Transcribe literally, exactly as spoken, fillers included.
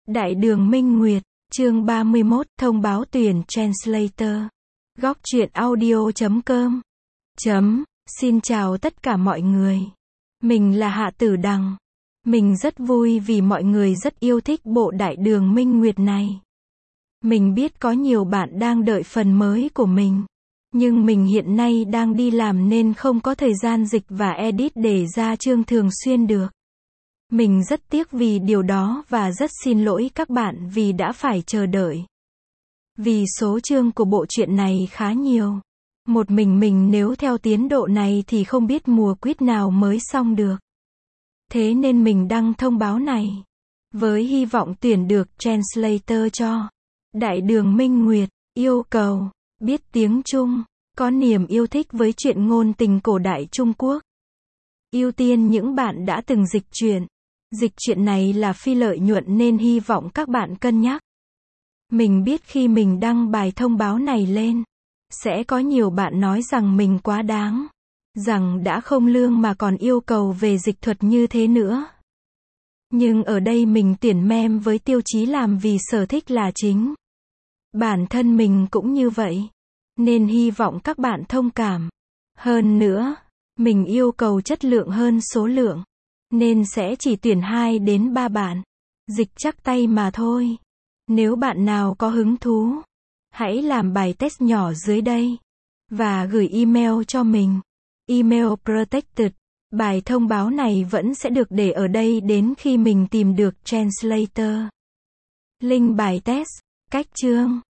Đại đường Minh Nguyệt, chương ba mươi mốt, thông báo tuyển Translator. Góc truyện audio chấm com. Chấm, xin chào tất cả mọi người. Mình là Hạ Tử Đằng. Mình rất vui vì mọi người rất yêu thích bộ Đại đường Minh Nguyệt này. Mình biết có nhiều bạn đang đợi phần mới của mình. Nhưng mình hiện nay đang đi làm nên không có thời gian dịch và edit để ra chương thường xuyên được. Mình rất tiếc vì điều đó và rất xin lỗi các bạn vì đã phải chờ đợi. Vì số chương của bộ truyện này khá nhiều. Một mình mình nếu theo tiến độ này thì không biết mùa quýt nào mới xong được. Thế nên mình đăng thông báo này. Với hy vọng tuyển được Translator cho Đại đường Minh Nguyệt. Yêu cầu biết tiếng Trung, có niềm yêu thích với truyện ngôn tình cổ đại Trung Quốc. Ưu tiên những bạn đã từng dịch truyện. Dịch truyện này là phi lợi nhuận nên hy vọng các bạn cân nhắc. Mình biết khi mình đăng bài thông báo này lên, sẽ có nhiều bạn nói rằng mình quá đáng, rằng đã không lương mà còn yêu cầu về dịch thuật như thế nữa. Nhưng ở đây mình tuyển mem với tiêu chí làm vì sở thích là chính. Bản thân mình cũng như vậy, nên hy vọng các bạn thông cảm. Hơn nữa, mình yêu cầu chất lượng hơn số lượng, nên sẽ chỉ tuyển hai đến ba bạn. Dịch chắc tay mà thôi. Nếu bạn nào có hứng thú, hãy làm bài test nhỏ dưới đây và gửi email cho mình. Email protected. Bài thông báo này vẫn sẽ được để ở đây đến khi mình tìm được translator. Link bài test, cách chương